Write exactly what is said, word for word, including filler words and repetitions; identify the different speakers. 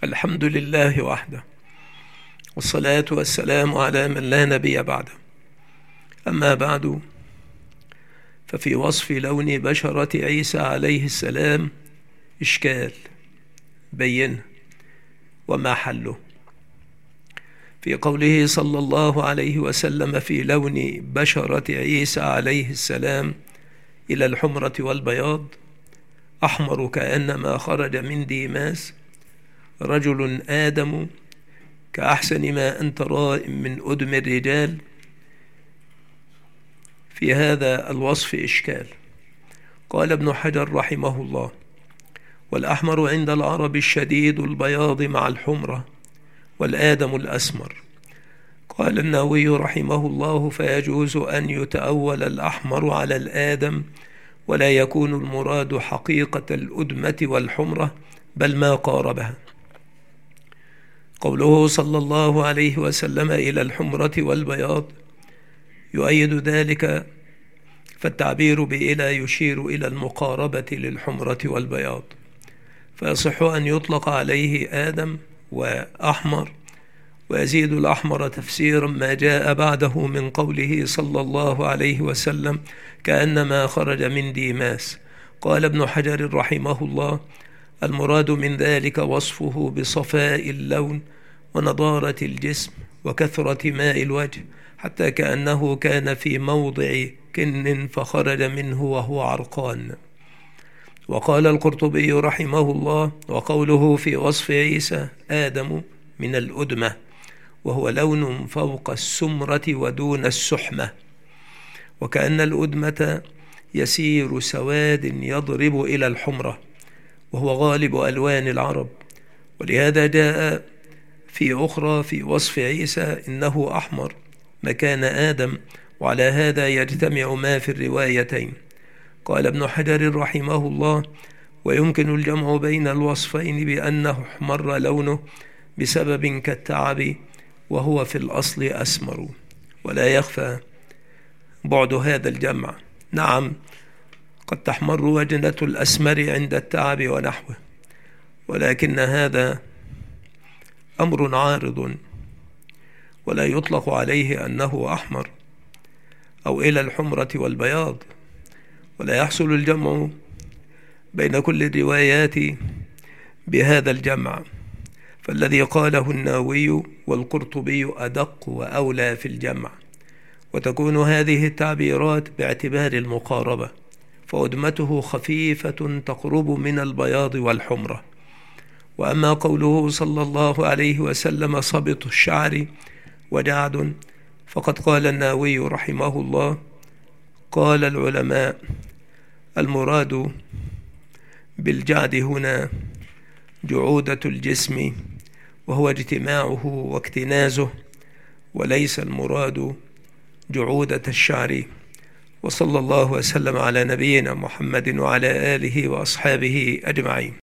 Speaker 1: الحمد لله وحده، والصلاة والسلام على من لا نبي بعده. أما بعد، ففي وصف لون بشرة عيسى عليه السلام إشكال بينه وما حله. في قوله صلى الله عليه وسلم في لون بشرة عيسى عليه السلام إلى الحمرة والبياض: أحمر كأنما خرج من ديماس، رجل آدم كأحسن ما أنت رائم من أدم الرجال. في هذا الوصف إشكال. قال ابن حجر رحمه الله: والأحمر عند العرب الشديد البياض مع الحمرة، والآدم الأسمر. قال النووي رحمه الله: فيجوز أن يتأول الأحمر على الآدم، ولا يكون المراد حقيقة الأدمة والحمرة، بل ما قاربها. قوله صلى الله عليه وسلم إلى الحمرة والبياض يؤيد ذلك، فالتعبير بإلى يشير إلى المقاربة للحمرة والبياض، فيصح أن يطلق عليه آدم وأحمر، ويزيد الأحمر تفسيرا ما جاء بعده من قوله صلى الله عليه وسلم: كأنما خرج من ديماس. قال ابن حجر رحمه الله: المراد من ذلك وصفه بصفاء اللون ونضارة الجسم وكثرة ماء الوجه، حتى كأنه كان في موضع كن فخرج منه وهو عرقان. وقال القرطبي رحمه الله: وقوله في وصف عيسى آدم من الأدمة، وهو لون فوق السمرة ودون السحمة، وكأن الأدمة يسير سواد يضرب إلى الحمرة، وهو غالب ألوان العرب. ولهذا جاء في أخرى في وصف عيسى إنه أحمر مكان آدم، وعلى هذا يجتمع ما في الروايتين. قال ابن حجر رحمه الله: ويمكن الجمع بين الوصفين بأنه احمر لونه بسبب كالتعب، وهو في الأصل أسمر. ولا يخفى بعد هذا الجمع. نعم، قد تحمر وجنة الأسمر عند التعب ونحوه، ولكن هذا أمر عارض، ولا يطلق عليه أنه أحمر أو إلى الحمرة والبياض، ولا يحصل الجمع بين كل الروايات بهذا الجمع. فالذي قاله النووي والقرطبي أدق وأولى في الجمع، وتكون هذه التعبيرات باعتبار المقاربة، فأدمته خفيفة تقرب من البياض والحمرة. وأما قوله صلى الله عليه وسلم صبط الشعر وجعد، فقد قال النووي رحمه الله: قال العلماء: المراد بالجعد هنا جعودة الجسم، وهو اجتماعه واكتنازه، وليس المراد جعودة الشعر. وصلى الله وسلم على نبينا محمد وعلى آله وأصحابه أجمعين.